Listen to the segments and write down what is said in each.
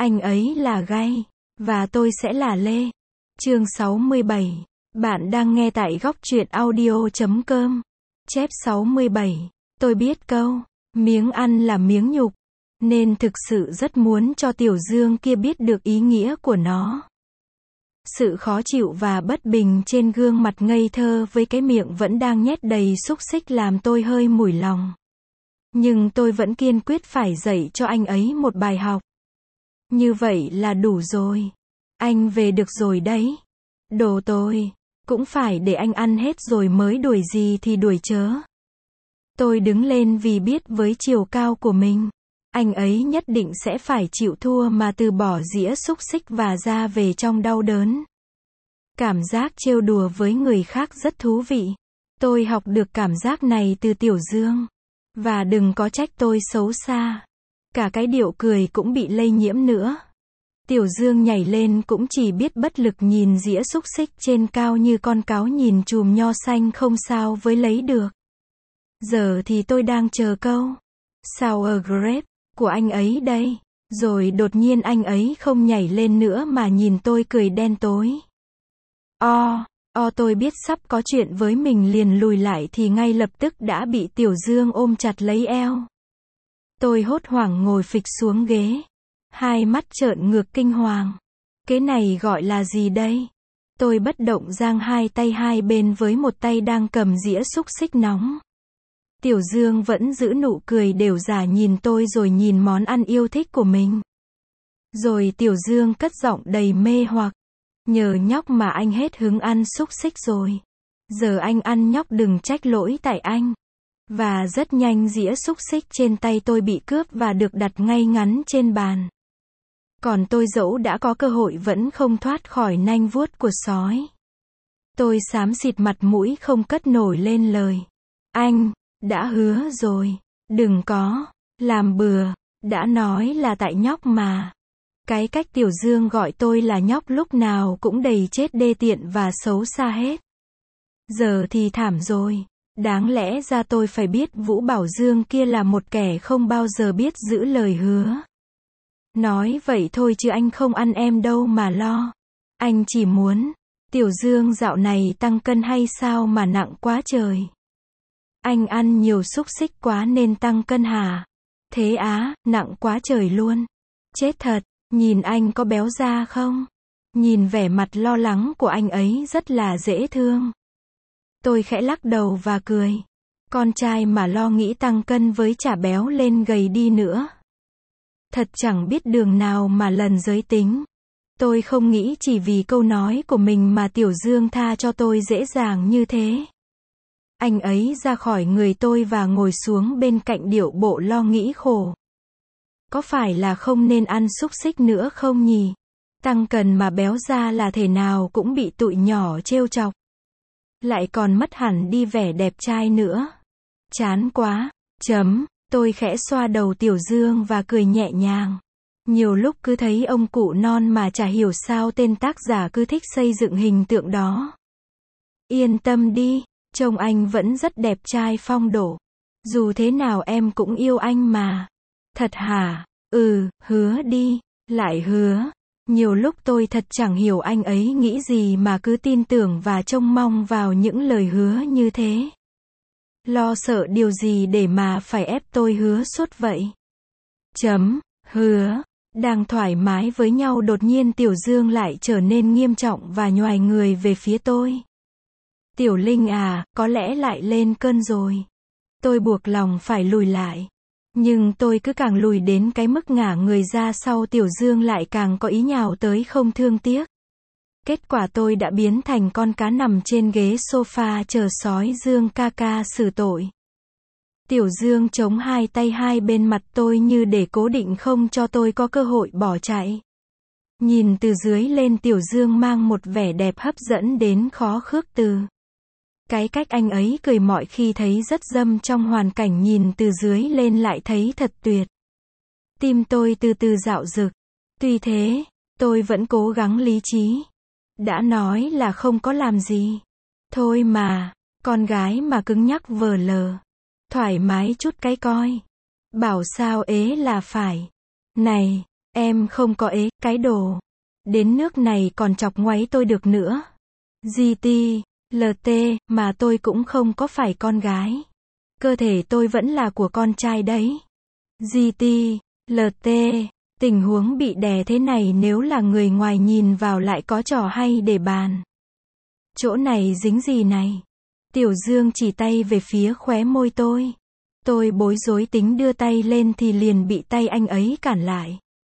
Anh ấy là Gay, và tôi sẽ là Lê. Chương 67. Bạn đang nghe tại góc truyện audio.com. Chép 67. Tôi biết câu, miếng ăn là miếng nhục, nên thực sự rất muốn cho Tiểu Dương kia biết được ý nghĩa của nó. Sự khó chịu và bất bình trên gương mặt ngây thơ với cái miệng vẫn đang nhét đầy xúc xích làm tôi hơi mủi lòng. Nhưng tôi vẫn kiên quyết phải dạy cho anh ấy một bài học. Như vậy là đủ rồi. Anh về được rồi đấy. Đồ tôi, cũng phải để anh ăn hết rồi mới đuổi gì thì đuổi chớ. Tôi đứng lên vì biết với chiều cao của mình, anh ấy nhất định sẽ phải chịu thua mà từ bỏ dĩa xúc xích và ra về trong đau đớn. Cảm giác trêu đùa với người khác rất thú vị. Tôi học được cảm giác này từ Tiểu Dương. Và đừng có trách tôi xấu xa. Cả cái điệu cười cũng bị lây nhiễm nữa. Tiểu Dương nhảy lên cũng chỉ biết bất lực nhìn dĩa xúc xích trên cao như con cáo nhìn chùm nho xanh không sao với lấy được. Giờ thì tôi đang chờ câu sour grape của anh ấy đây. Rồi đột nhiên anh ấy không nhảy lên nữa mà nhìn tôi cười đen tối. Tôi biết sắp có chuyện với mình liền lùi lại thì ngay lập tức đã bị Tiểu Dương ôm chặt lấy eo. Tôi hốt hoảng ngồi phịch xuống ghế. Hai mắt trợn ngược kinh hoàng. Cái này gọi là gì đây? Tôi bất động giang hai tay hai bên với một tay đang cầm dĩa xúc xích nóng. Tiểu Dương vẫn giữ nụ cười đều giả nhìn tôi rồi nhìn món ăn yêu thích của mình. Rồi Tiểu Dương cất giọng đầy mê hoặc. Nhờ nhóc mà anh hết hứng ăn xúc xích rồi. Giờ anh ăn nhóc đừng trách lỗi tại anh. Và rất nhanh dĩa xúc xích trên tay tôi bị cướp và được đặt ngay ngắn trên bàn. Còn tôi dẫu đã có cơ hội vẫn không thoát khỏi nanh vuốt của sói. Tôi xám xịt mặt mũi không cất nổi lên lời. Anh, đã hứa rồi, đừng có làm bừa, đã nói là tại nhóc mà. Cái cách Tiểu Dương gọi tôi là nhóc lúc nào cũng đầy chết đê tiện và xấu xa hết. Giờ thì thảm rồi. Đáng lẽ ra tôi phải biết Vũ Bảo Dương kia là một kẻ không bao giờ biết giữ lời hứa. Nói vậy thôi chứ anh không ăn em đâu mà lo. Anh chỉ muốn, Tiểu Dương dạo này tăng cân hay sao mà nặng quá trời. Anh ăn nhiều xúc xích quá nên tăng cân hả? Thế á, nặng quá trời luôn. Chết thật, nhìn anh có béo ra không? Nhìn vẻ mặt lo lắng của anh ấy rất là dễ thương. Tôi khẽ lắc đầu và cười. Con trai mà lo nghĩ tăng cân với chả béo lên gầy đi nữa. Thật chẳng biết đường nào mà lần giới tính. Tôi không nghĩ chỉ vì câu nói của mình mà Tiểu Dương tha cho tôi dễ dàng như thế. Anh ấy ra khỏi người tôi và ngồi xuống bên cạnh điệu bộ lo nghĩ khổ. Có phải là không nên ăn xúc xích nữa không nhỉ? Tăng cân mà béo ra là thể nào cũng bị tụi nhỏ trêu chọc. Lại còn mất hẳn đi vẻ đẹp trai nữa. Chán quá. Tôi khẽ xoa đầu Tiểu Dương và cười nhẹ nhàng. Nhiều lúc cứ thấy ông cụ non mà chả hiểu sao tên tác giả cứ thích xây dựng hình tượng đó. Yên tâm đi, trông anh vẫn rất đẹp trai phong độ. Dù thế nào em cũng yêu anh mà. Thật hả? Hứa đi. Lại hứa. Nhiều lúc tôi thật chẳng hiểu anh ấy nghĩ gì mà cứ tin tưởng và trông mong vào những lời hứa như thế. Lo sợ điều gì để mà phải ép tôi hứa suốt vậy? Hứa. Đang thoải mái với nhau đột nhiên Tiểu Dương lại trở nên nghiêm trọng và nhoài người về phía tôi. Tiểu Linh à, có lẽ lại lên cơn rồi. Tôi buộc lòng phải lùi lại. Nhưng tôi cứ càng lùi đến cái mức ngả người ra sau Tiểu Dương lại càng có ý nhào tới không thương tiếc. Kết quả tôi đã biến thành con cá nằm trên ghế sofa chờ sói Dương ca ca xử tội. Tiểu Dương chống hai tay hai bên mặt tôi như để cố định không cho tôi có cơ hội bỏ chạy. Nhìn từ dưới lên Tiểu Dương mang một vẻ đẹp hấp dẫn đến khó khước từ. Cái cách anh ấy cười mọi khi thấy rất dâm trong hoàn cảnh nhìn từ dưới lên lại thấy thật tuyệt. Tim tôi từ từ dạo dực. Tuy thế, tôi vẫn cố gắng lý trí. Đã nói là không có làm gì. Thôi mà, con gái mà cứng nhắc vờ lờ. Thoải mái chút cái coi. Bảo sao ế là phải. Này, Em không có ế, cái đồ. Đến nước này còn chọc ngoáy tôi được nữa. GT, LT, mà tôi cũng không có phải con gái. Cơ thể tôi vẫn là của con trai đấy. GT, LT, tình huống bị đè thế này nếu là người ngoài nhìn vào lại có trò hay để bàn. Chỗ này dính gì này? Tiểu Dương chỉ tay về phía khóe môi tôi. Tôi bối rối tính đưa tay lên thì liền bị tay anh ấy cản lại.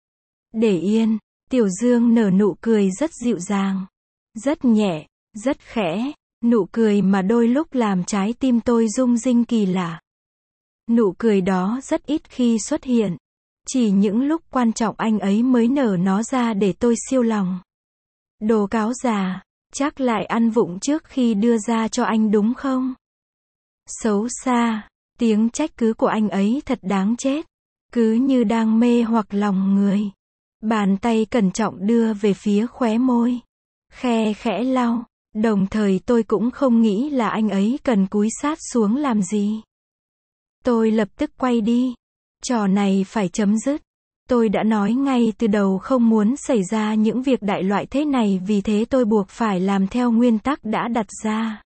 Để yên, Tiểu Dương nở nụ cười rất dịu dàng, rất nhẹ, rất khẽ, nụ cười mà đôi lúc làm trái tim tôi rung rinh kỳ lạ. Nụ cười đó rất ít khi xuất hiện, chỉ những lúc quan trọng anh ấy mới nở nó ra để tôi siêu lòng. Đồ cáo già, chắc lại ăn vụng trước khi đưa ra cho anh đúng không? Xấu xa, tiếng trách cứ của anh ấy thật đáng chết, cứ như đang mê hoặc lòng người. Bàn tay cẩn trọng đưa về phía khóe môi, khe khẽ lau, đồng thời tôi cũng không nghĩ là anh ấy cần cúi sát xuống làm gì. Tôi lập tức quay đi. Trò này phải chấm dứt. Tôi đã nói ngay từ đầu không muốn xảy ra những việc đại loại thế này, vì thế tôi buộc phải làm theo nguyên tắc đã đặt ra.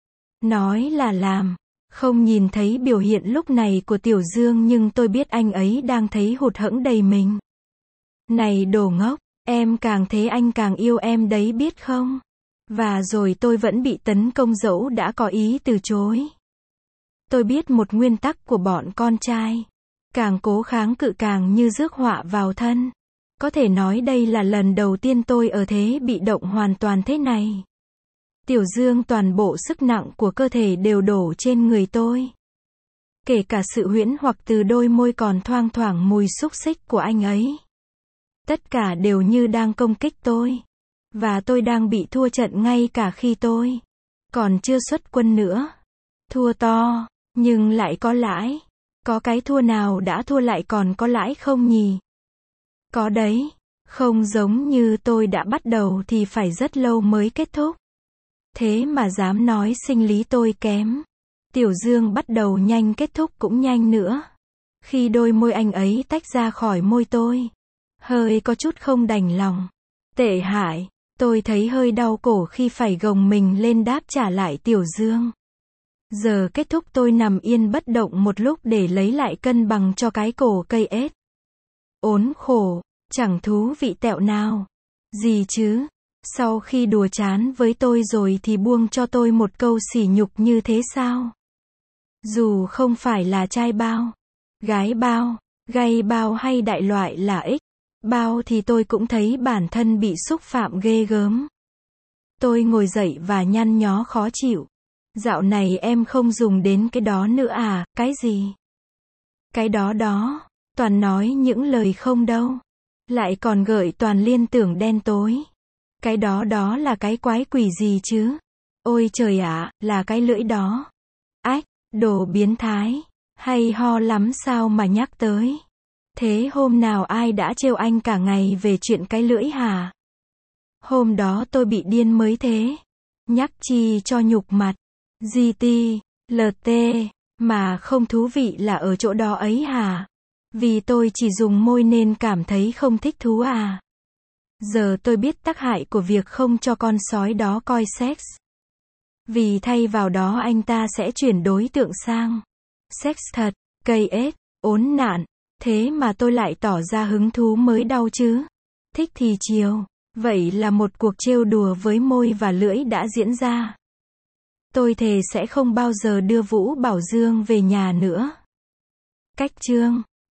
Nói là làm. Không nhìn thấy biểu hiện lúc này của Tiểu Dương nhưng tôi biết anh ấy đang thấy hụt hẫng đầy mình. Này đồ ngốc, em càng thế anh càng yêu em đấy biết không? Và rồi tôi vẫn bị tấn công dẫu đã có ý từ chối. Tôi biết một nguyên tắc của bọn con trai. Càng cố kháng cự càng như rước họa vào thân. Có thể nói đây là lần đầu tiên tôi ở thế bị động hoàn toàn thế này. Tiểu Dương toàn bộ sức nặng của cơ thể đều đổ trên người tôi. Kể cả sự huyễn hoặc từ đôi môi còn thoang thoảng mùi xúc xích của anh ấy. Tất cả đều như đang công kích tôi. Và tôi đang bị thua trận ngay cả khi tôi còn chưa xuất quân nữa. Thua to, nhưng lại có lãi. Có cái thua nào đã thua lại còn có lãi không nhỉ? Có đấy. Không giống như tôi đã bắt đầu thì phải rất lâu mới kết thúc. Thế mà dám nói sinh lý tôi kém. Tiểu Dương bắt đầu nhanh, kết thúc cũng nhanh nữa. Khi đôi môi anh ấy tách ra khỏi môi tôi, hơi có chút không đành lòng. Tệ hại, tôi thấy hơi đau cổ khi phải gồng mình lên đáp trả lại Tiểu Dương. Giờ kết thúc tôi nằm yên bất động một lúc để lấy lại cân bằng cho cái cổ cây ếch. Ốn khổ, chẳng thú vị tẹo nào. Gì chứ? Sau khi đùa chán với tôi rồi thì buông cho tôi một câu sỉ nhục như thế sao? Dù không phải là trai bao, gái bao, gay bao hay đại loại là ích bao thì tôi cũng thấy bản thân bị xúc phạm ghê gớm. Tôi ngồi dậy và nhăn nhó khó chịu. Dạo này em không dùng đến cái đó nữa à? Cái gì? Cái đó đó, toàn nói những lời không đâu. Lại còn gợi toàn liên tưởng đen tối. Cái đó đó là cái quái quỷ gì chứ? Ôi trời ạ, là cái lưỡi đó. Ách, đồ biến thái. Hay ho lắm sao mà nhắc tới. Thế hôm nào ai đã trêu anh cả ngày về chuyện cái lưỡi hả? Hôm đó tôi bị điên mới thế. Nhắc chi cho nhục mặt. GT, LT, mà không thú vị là ở chỗ đó ấy hả? Vì tôi chỉ dùng môi nên cảm thấy không thích thú à? Giờ tôi biết tác hại của việc không cho con sói đó coi sex. Vì thay vào đó anh ta sẽ chuyển đối tượng sang sex thật, cây ếch, ốn nạn. Thế mà tôi lại tỏ ra hứng thú mới đau chứ. Thích thì chiều. Vậy là một cuộc trêu đùa với môi và lưỡi đã diễn ra. Tôi thề sẽ không bao giờ đưa Vũ Bảo Dương về nhà nữa. Cách chương